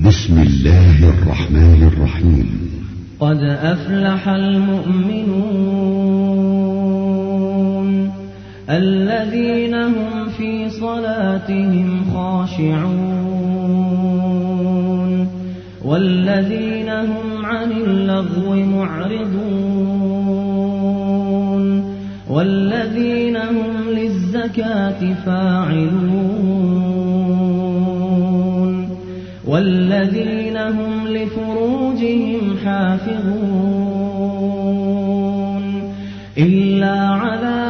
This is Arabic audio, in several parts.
بسم الله الرحمن الرحيم. قد أفلح المؤمنون الذين هم في صلاتهم خاشعون والذين هم عن اللغو معرضون والذين هم للزكاة فاعلون والذين هم لفروجهم حافظون إلا على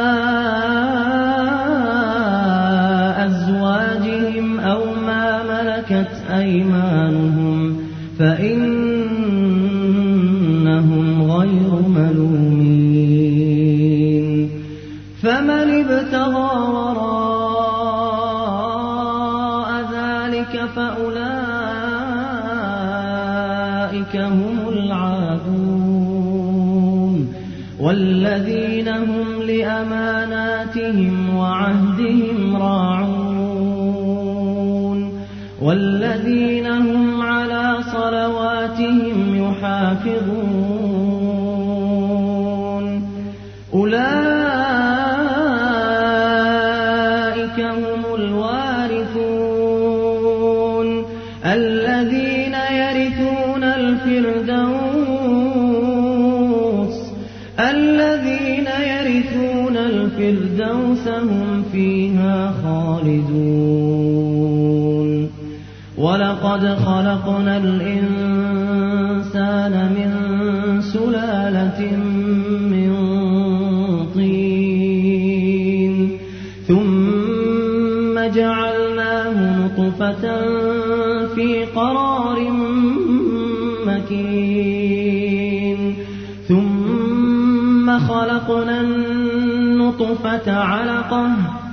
أزواجهم أو ما ملكت أيمانهم فإنهم غير ملومين. فمن ابتغى وراء ذلك فأولئك هم العادون والذين هم لأماناتهم وعهدهم راعون والذين هم على صلواتهم يحافظون أولئك هم الوارثون الذين يرثون الفردوس هم فيها خالدون. ولقد خلقنا الإنسان من سلالة من طين ثم جعلناه نطفة في قرار مكين ثم خلقنا النطفة علقة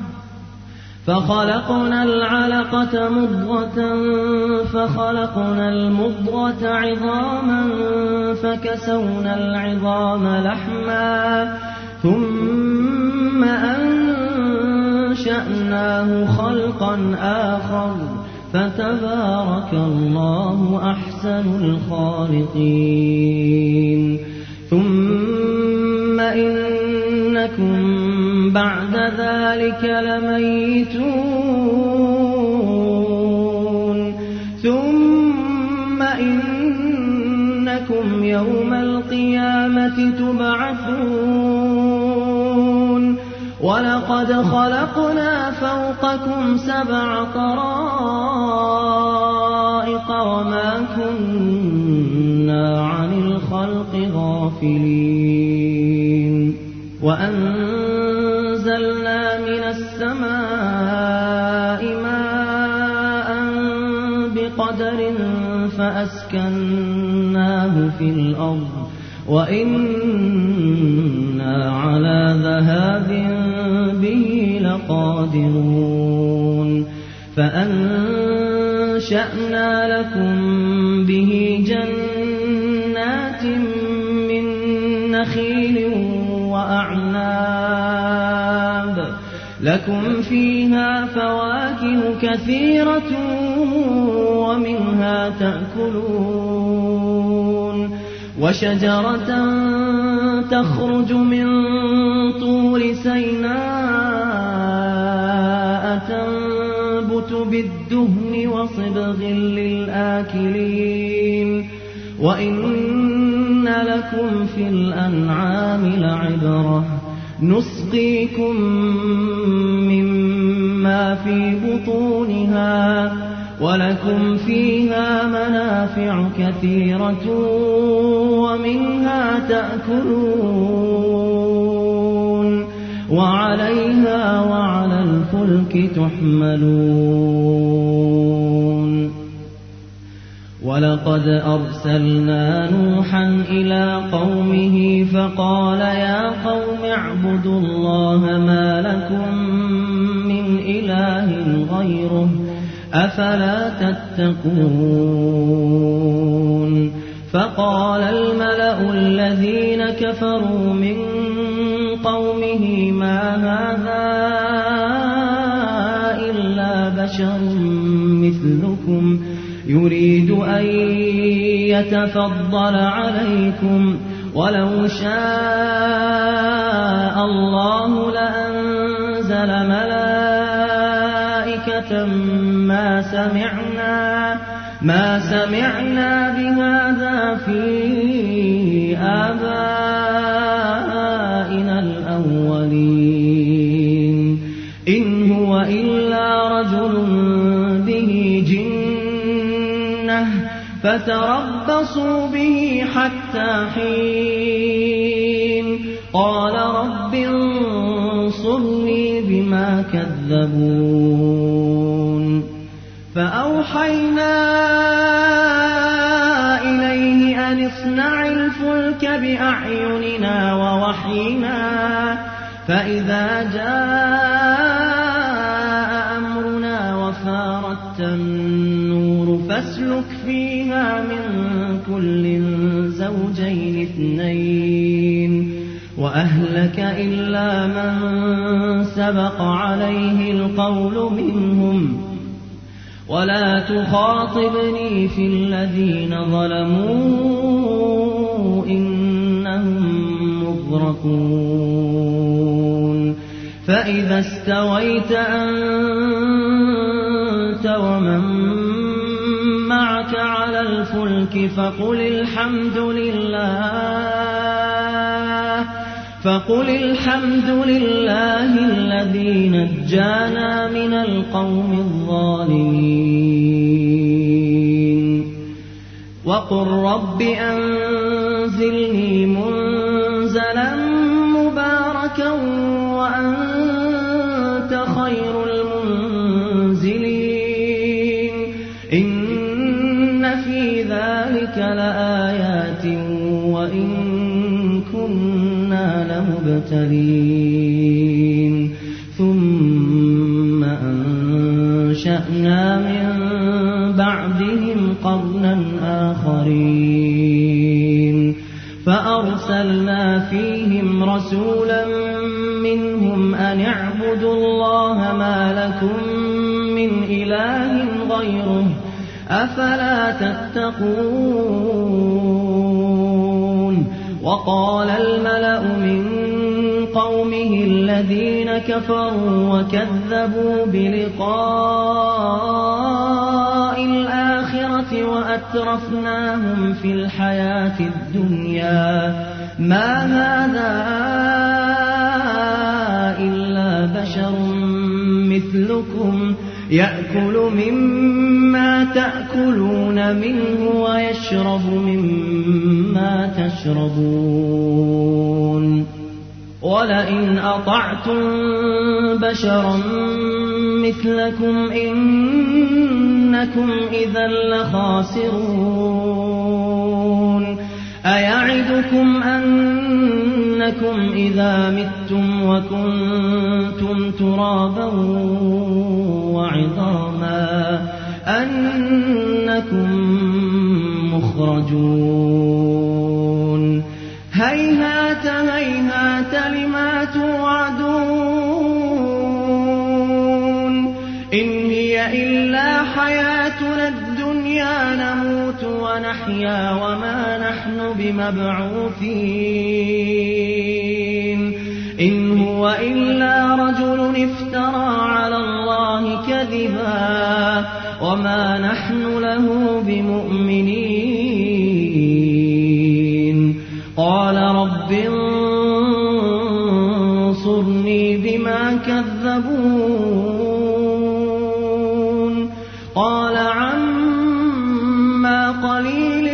فخلقنا العلقة مضغة فخلقنا المضغة عظاما فكسونا العظام لحما ثم أنشأناه خلقا آخر فتبارك الله أحسن الخالقين. ثم إنكم بعد ذلك لميتون ثم إنكم يوم القيامة تبعثون. ولقد خلقنا فوقكم 7 طرائق وما كنا عن الخلق غافلين. وأنزلنا من السماء ماء بقدر فأسكناه في الأرض وإنا على ذهاب به لقادرون. فأنشأنا لكم به جنات من نخيل وأعناب لكم فيها فواكه كثيرة ومنها تأكلون وشجرة تخرج من طور سيناء تنبت بالدهن وصبغ للآكلين. وإن لكم في الأنعام لعبرة نسقيكم مما في بطونها ولكم فيها منافع كثيرة ومنها تأكلون وعليها وعلى الفلك تحملون. ولقد أرسلنا نوحا إلى قومه فقال يا قوم اعبدوا الله ما لكم من إله غيره أفلا تتقون. فقال الملأ الذين كفروا من قومه ما هذا إلا بشر مثلكم يريد أن يتفضل عليكم ولو شاء الله لأنزل ملائكة ما سمعنا بهذا في آبائنا الأولين إن هو إلا رجل به جنة فتربصوا به حتى حين قال رب انصرني بما كذبون فأوحينا إليه أن اصنع الفلك بأعيننا ووحينا فإذا جاء أمرنا وفارت النور فاسلك فيها من كل زوجين اثنين وأهلك إلا من سبق عليه القول منهم ولا تخاطبني في الذين ظلموا إنهم مغرقون فإذا استويت أنت ومن معك على الفلك فقل الحمد لله الذي نجانا من القوم الظالمين وقل رب أنزلني منزلا مباركا وأنت خير المنزلين إن في ذلك لآيات وإن كنا لمبتلين ثم أنشأنا من بعدهم قرنا آخرين فأرسلنا فيهم رسولا منهم أن اعبدوا الله ما لكم من إله غيره أفلا تتقون وقال الملأ من قومه الذين كفروا وكذبوا بلقاء الآخرة وأترفناهم في الحياة الدنيا ما هذا إلا بشر مثلكم يأكل مما تأكلون منه ويشرب مما تشربون ولئن أطعتم بشرا مثلكم إنكم إذا لخاسرون أيعدكم أنكم إذا متم وكنتم ترابا وعظاما أنكم مخرجون هيهات هيهات لما توعدون إن هي إلا حياتنا الدنيا نموت ونحيا وما نحن بمبعوثين إن هو إلا رجل افترى على الله كذبا وما نحن له بمؤمنين قال رب انصرني بما كذبون قال عما قليل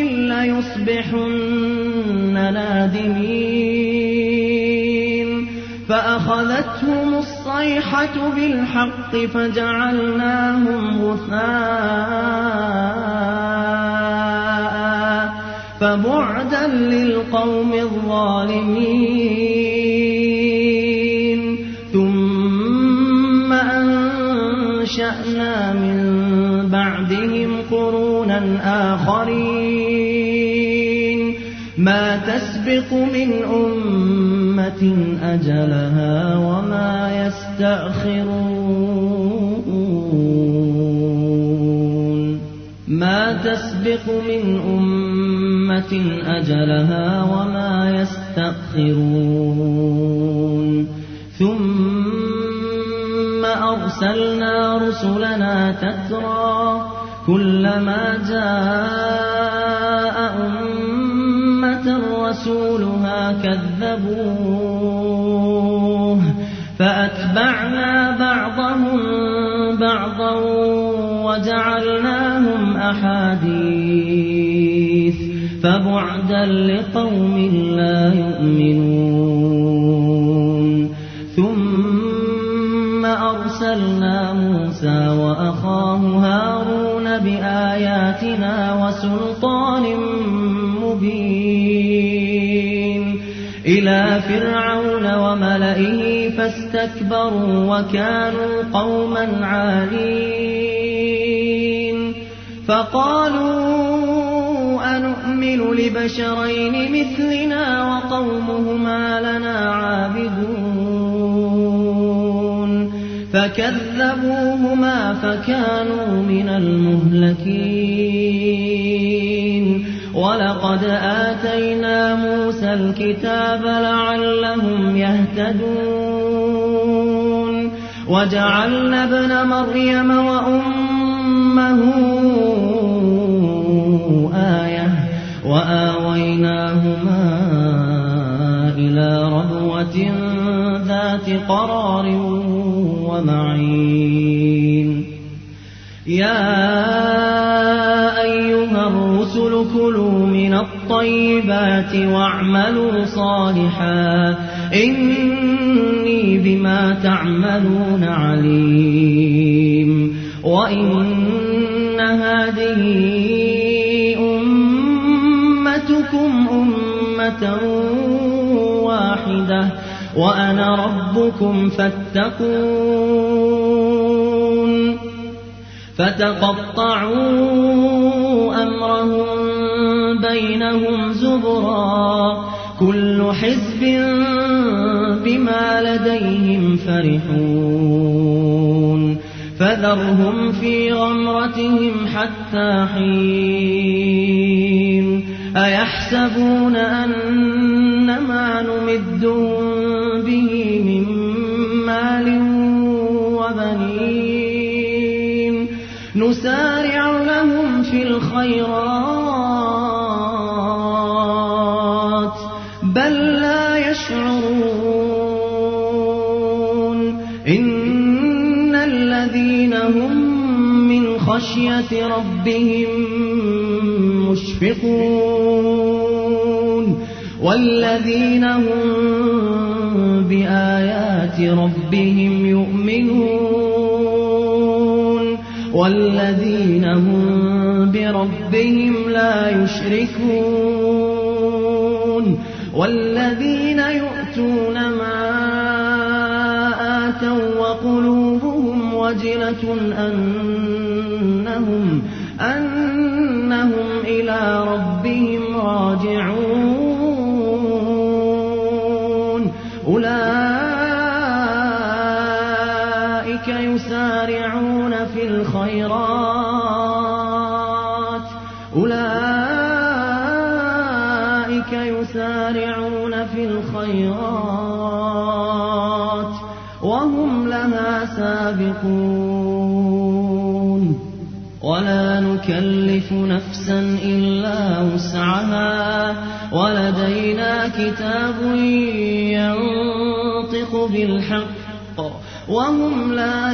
ليصبحن نادمين فأخذتهم الصيحة بالحق فجعلناهم غثاء فبعدا للقوم الظالمين ثم أنشأنا من بعدهم قرونا آخرين ما تسبق من أمة أجلها وما يستأخرون ما تسبق من أمة أجلها وما يستأخرون ثم أرسلنا رسلنا تترى كلما جاء أمة رسولها كذبوه فأتبعنا بعضهم بعضا وجعلناهم أحاديث فبعدا لقوم لا يؤمنون ثم أرسلنا موسى وأخاه هارون بآياتنا وسلطان مبين إلى فرعون وملئه فاستكبروا وكانوا قوما عالين فقالوا أنؤمن لبشرين مثلنا وقومهما لنا عابدون فكذبوهما فكانوا من المهلكين ولقد آتينا موسى الكتاب لعلهم يهتدون وجعلنا ابن مريم وأمه آية وآويناهما إلى ربوة ذات قرار ومعين يا أيها الرسل كلوا من الطيبات واعملوا صالحا إني بما تعملون عليم وإن هذه أمتكم أمة واحدة وأنا ربكم فاتقون فتقطعوا أمرهم بينهم زبرا كل حزب بما لديهم فرحون فذرهم في غمرتهم حتى حين أيحسبون أنما نمدهم به من مال وبنين نسارع لهم في الخيرات بل لا يشعرون إن الذين هم من خشية ربهم مشفقون والذين هم بآيات ربهم يؤمنون والذين هم بربهم لا يشركون والذين يؤتون ما آتوا وقلوبهم وجلة أنهم إلى ربهم راجعون أولئك يسارعون في الخيرات وهم لها سابقون ولا نكلف نفسا إلا وسعها ولدينا كتاب ينطق بالحق وهم لا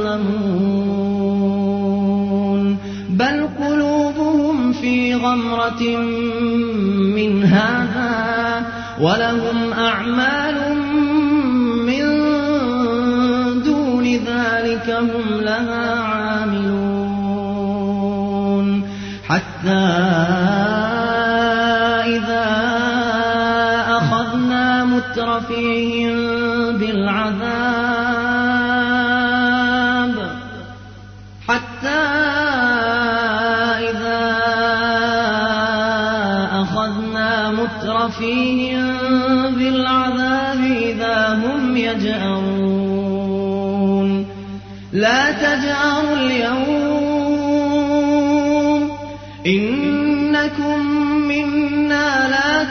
يظلمون بل قلوبهم في غمرة من هذا ولهم أعمال من دون ذلك هم لها عاملون حتى إذا أخذنا مترفيهم بالعذاب إذا هم يجأرون لا تجأروا اليوم إنكم منا لا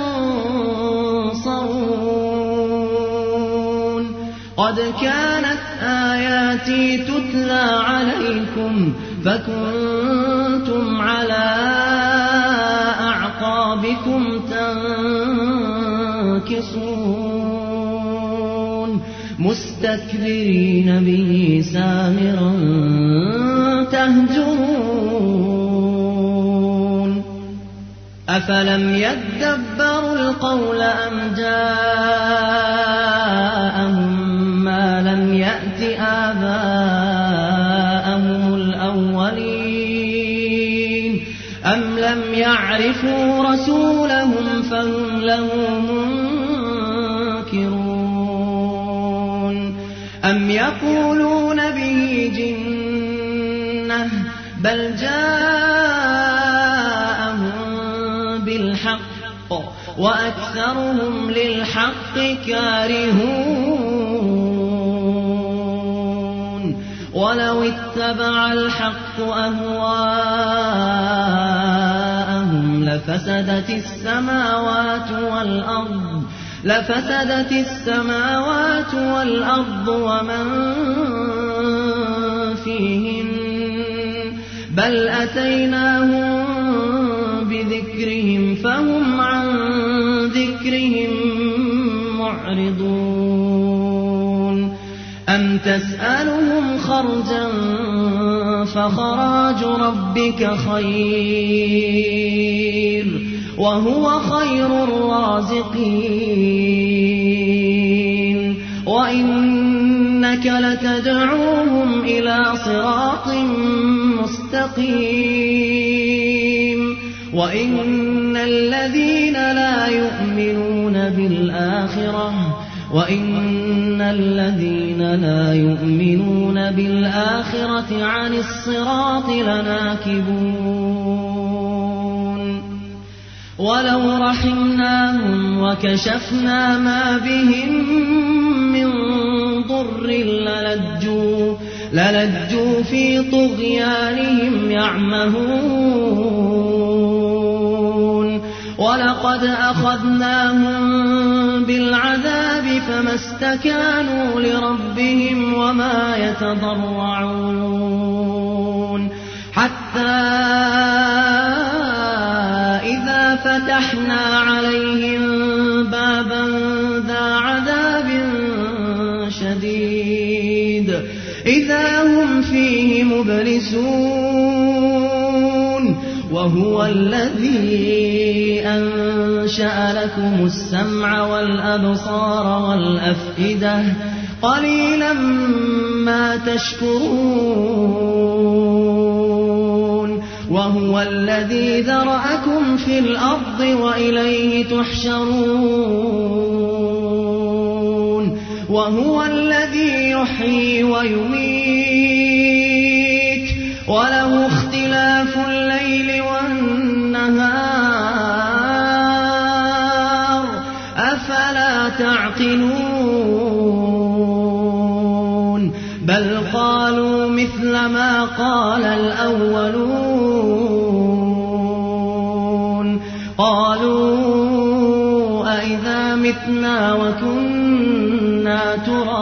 تنصرون قد كانت آياتي تتلى عليكم فكنتم على أعقابكم تنكصون مستكبرين به سامرا تهجرون أفلم يدبروا القول أم جاءهم ما لم يأت آباءهم الأولين أم لم يعرفوا رسولهم فهم له منكرون أم يقولون به جنة بل جاءهم بالحق وأكثرهم للحق كارهون ولو اتبع الحق أهواءهم لفسدت السماوات والأرض ومن فيهن بل أتيناهم بذكرهم فهم عن ذكرهم معرضون أم تسألهم خرجا فخراج ربك خير وهو خير الرازقين وإنك لتدعوهم إلى صراط مستقيم وإن الذين لا يؤمنون بالآخرة عن الصراط لناكبون ولو رحمناهم وكشفنا ما بهم من ضر للجوا في طغيانهم يعمهون ولقد أخذناهم بالعذاب فما استكانوا لربهم وما يتضرعون حتى إذا فتحنا عليهم بابا ذا عذاب شديد إذا هم فيه مبلسون وهو الذي أنشأ لكم السمع والأبصار والأفئدة قليلا ما تشكرون وهو الذي ذرأكم في الأرض وإليه تحشرون وهو الذي يحيي ويميت وله اختلاف الليل والنهار أفلا تعقلون بل قالوا مثل ما قال الأولون قالوا أئذا متنا وكنا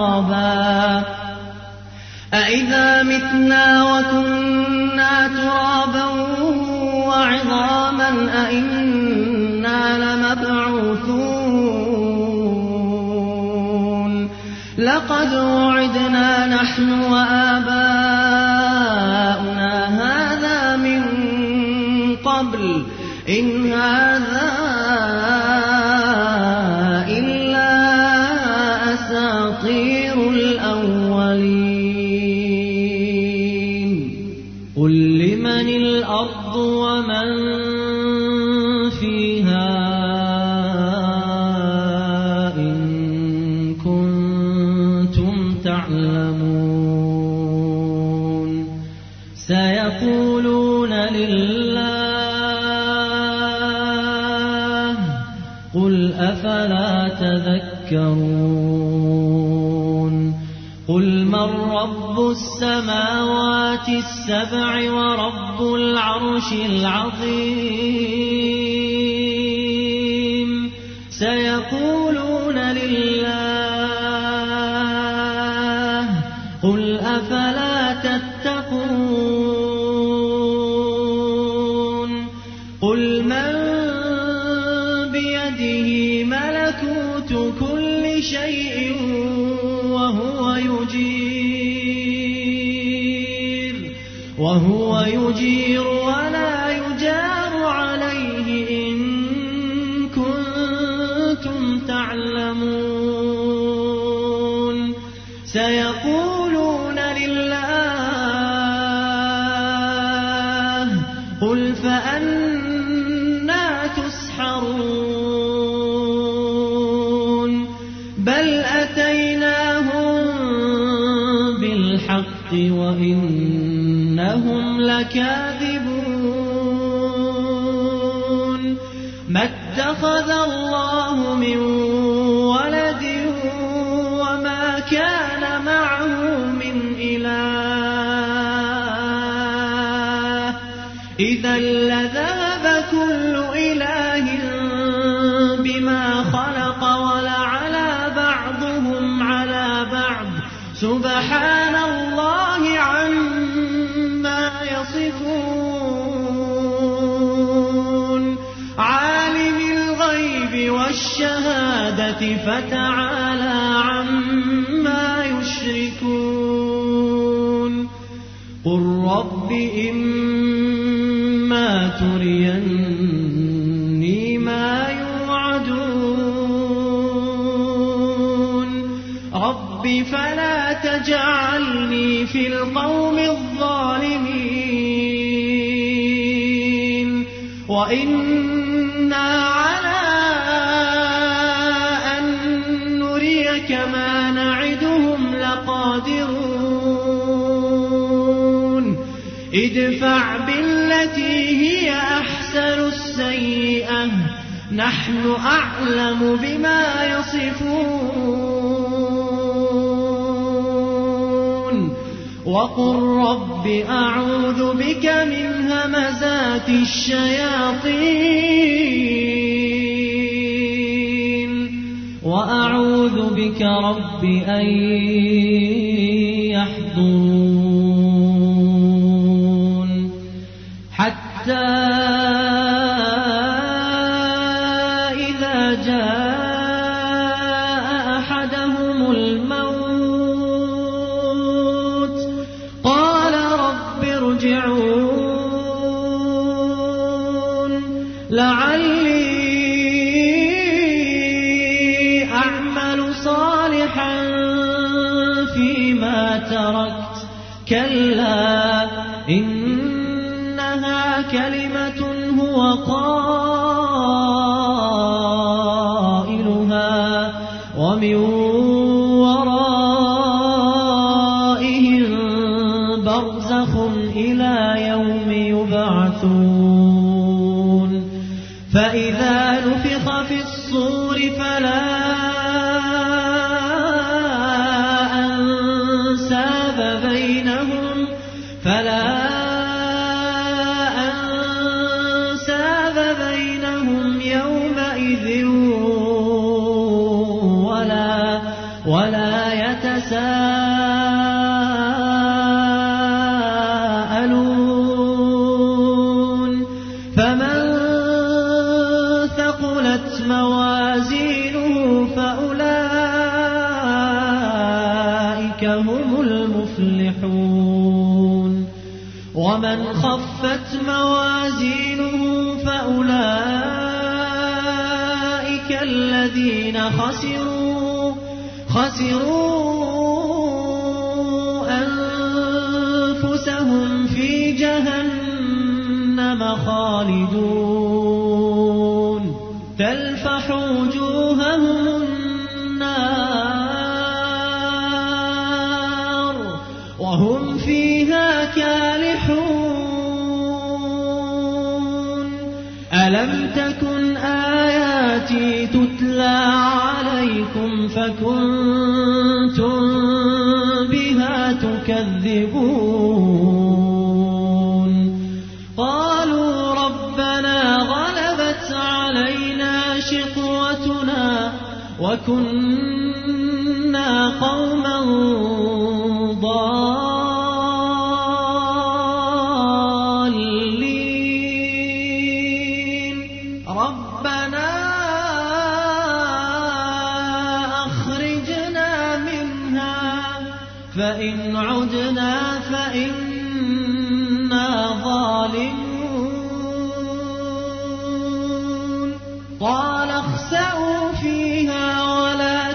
ترابا وعظاما أئنا لمبعوثون لقد وعدنا نحن وآباؤنا هذا من قبل إن هذا إلا أساطير الأولين قل لمن الأرض ومن فيها إن كنتم تعلمون سيقولون لله قل أفلا تذكرون قل من رب السماوات السبع ورب العرش العظيم سيقولون لله قل أفلا تتقون قل من بيده ملكوت كل شيء وهو يجير ولا يجار عليه إن كنتم تعلمون سيقولون لله قل فأنى تسحرون بل أتيناهم بالحق وإنهم لكاذبون ما اتخذ الله من ولد وما كان معه من إله إذا لذهب كل إله بما خلق ولعلى بعضهم على بعض سبحان الله عما يصفون عالم الغيب والشهادة فتعالى عما يشركون قل رب إما تريني ما يوعدون رب فلا تجعلني في القوم الظالمين وإنا على أن نريك ما نعدهم لقادرون ادفع بالتي هي أحسن السيئة نحن أعلم بما يصفون وقل رب أعوذ بك من همزات الشياطين وأعوذ بك رب أن يحضرون حتى إذا جاء أحدهم الموت قال رب ارجعون لعلي أعمل صالحا فيما تركت كلا إنها كلمة هو قائلها ومن ورائهم برزخ إلى يوم يبعثون فإذا نفخ في الصور فلا أنساب بينهم يومئذ ولا يتساءلون فمن ثقلت موازينه فأولئك هم المفلحون ومن خفت موازينه فأولئك الذين خسروا أنفسهم في جهنم خالدون تلفح وجوههم النار وهم فيها كالحون ألم تكن آياتي تتلى عليكم فكنتم بها تكذبون قالوا ربنا غلبت علينا شقوتنا وكنا قوما ضالين ربنا أخرجنا منها فإن عدنا فإنا ظالمون قال اخسئوا فيها ولا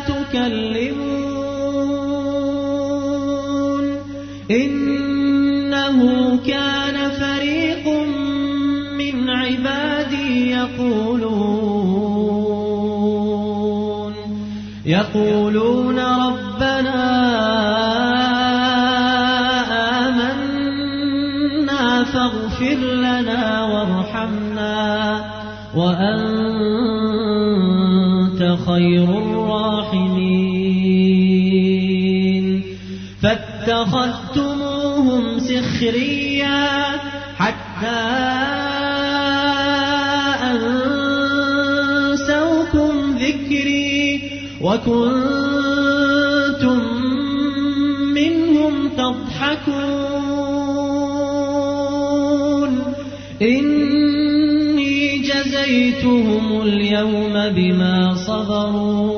تكلمون إنه كان فريق من عبادي يقولون ربنا آمنا فاغفر لنا وارحمنا وأنت خير الراحمين فاتخذتموهم سخريا حتى أنسوكم ذكري وكنتم منهم تضحكون إني جزيتهم اليوم بما صبروا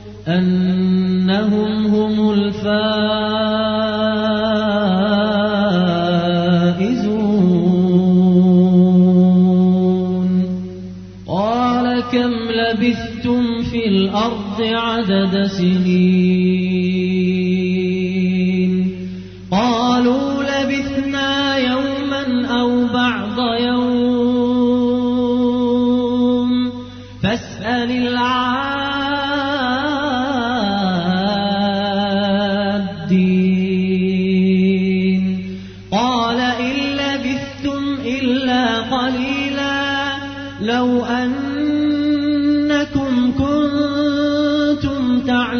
أنهم هم الفائزون قال كم لبثتم في الأرض عدد سنين قالوا لبثنا يوما أو بعض يوم فاسأل العادين قال إن لبثتم إلا قليلا لو أنكم كنتم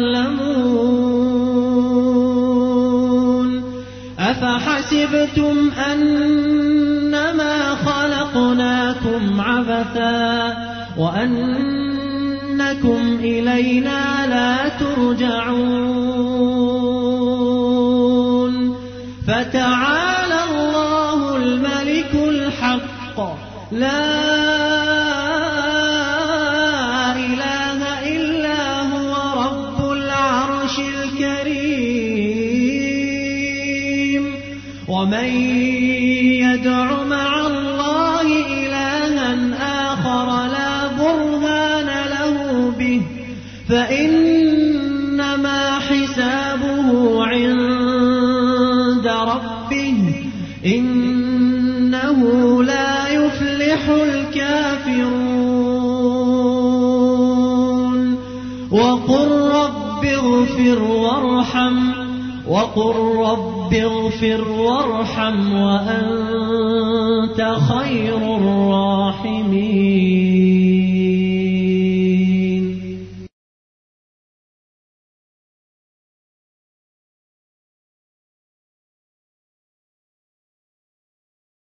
تعلمون أفحسبتم أنما خلقناكم عبثا وأنكم إلينا لا ترجعون فتعالى الله الملك الحق لا إله إلا هو رب العرش الكريم ومن يدع مع الله إلها آخر لا برهان له به فإنما حسابه عند ربه إنه لا يفلح الكافرون وقل رب اغفر وارحم وأنت خير الراحمين